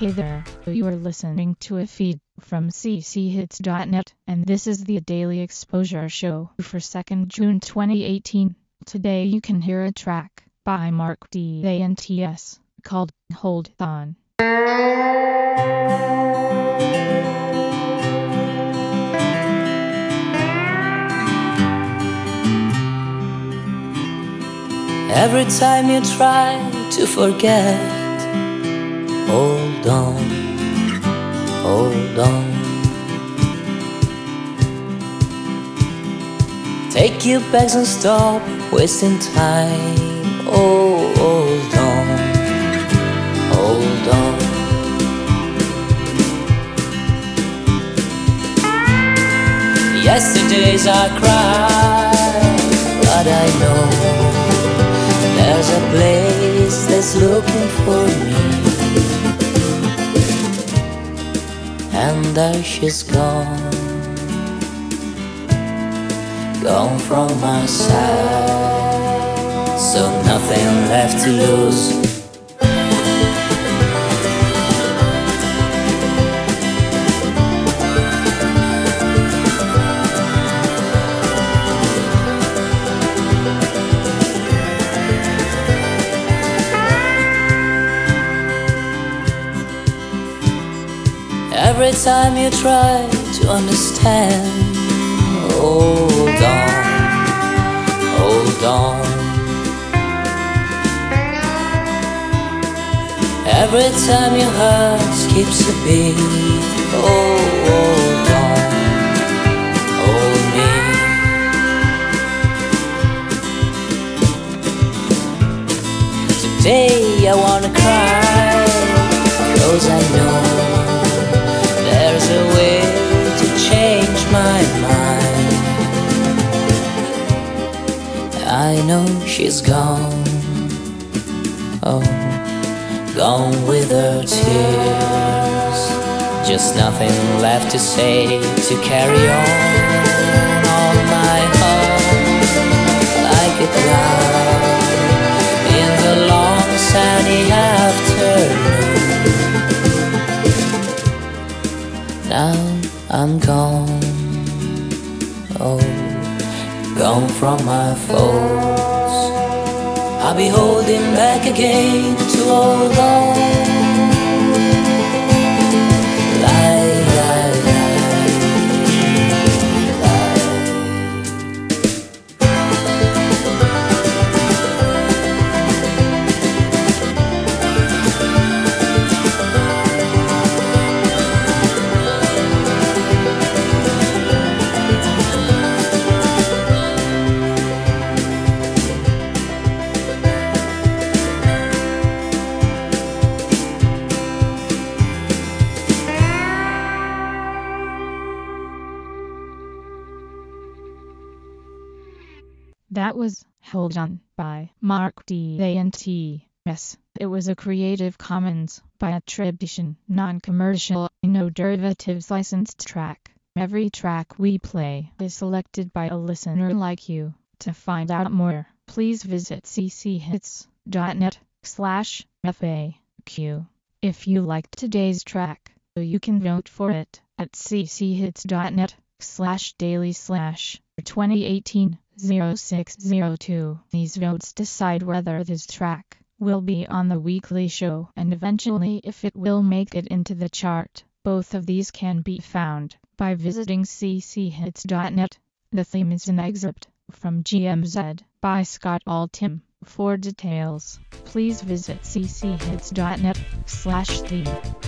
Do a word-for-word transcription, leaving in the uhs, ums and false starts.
Hey there, you are listening to a feed from c c hits dot net, and this is the Daily Exposure Show for second June twenty eighteen. Today you can hear a track by Mark D A N T S called Hold On. Every time you try to forget, hold on, hold on. Take your bags and stop wasting time. Oh, hold on, hold on. Yesterdays I cried, but I know there's a place that's looking for me, and there she's gone, gone from my side, so nothing left to lose. Every time you try to understand, hold on, hold on. Every time your heart skips a beat, oh, hold on, hold me. Today I wanna cry, 'cause I know there's a way to change my mind. I know she's gone, oh, gone with her tears. Just nothing left to say, to carry on. All my heart like a cloud in the long sunny afternoon. Now I'm gone, oh, gone from my foes. I'll be holding back again to hold on. Lie, lie, lie, lie. That was Hold On by Mark D A N T S. It was a Creative Commons by attribution, non-commercial, no derivatives licensed track. Every track we play is selected by a listener like you. To find out more, please visit c c hits dot net slash F A Q. If you liked today's track, you can vote for it at c c hits dot net slash daily slash twenty eighteen oh six oh two. These votes decide whether this track will be on the weekly show and eventually if it will make it into the chart. Both of these can be found by visiting c c hits dot net. The theme is an excerpt from G M Z by Scott Altham. For details, please visit c c hits dot net slash theme.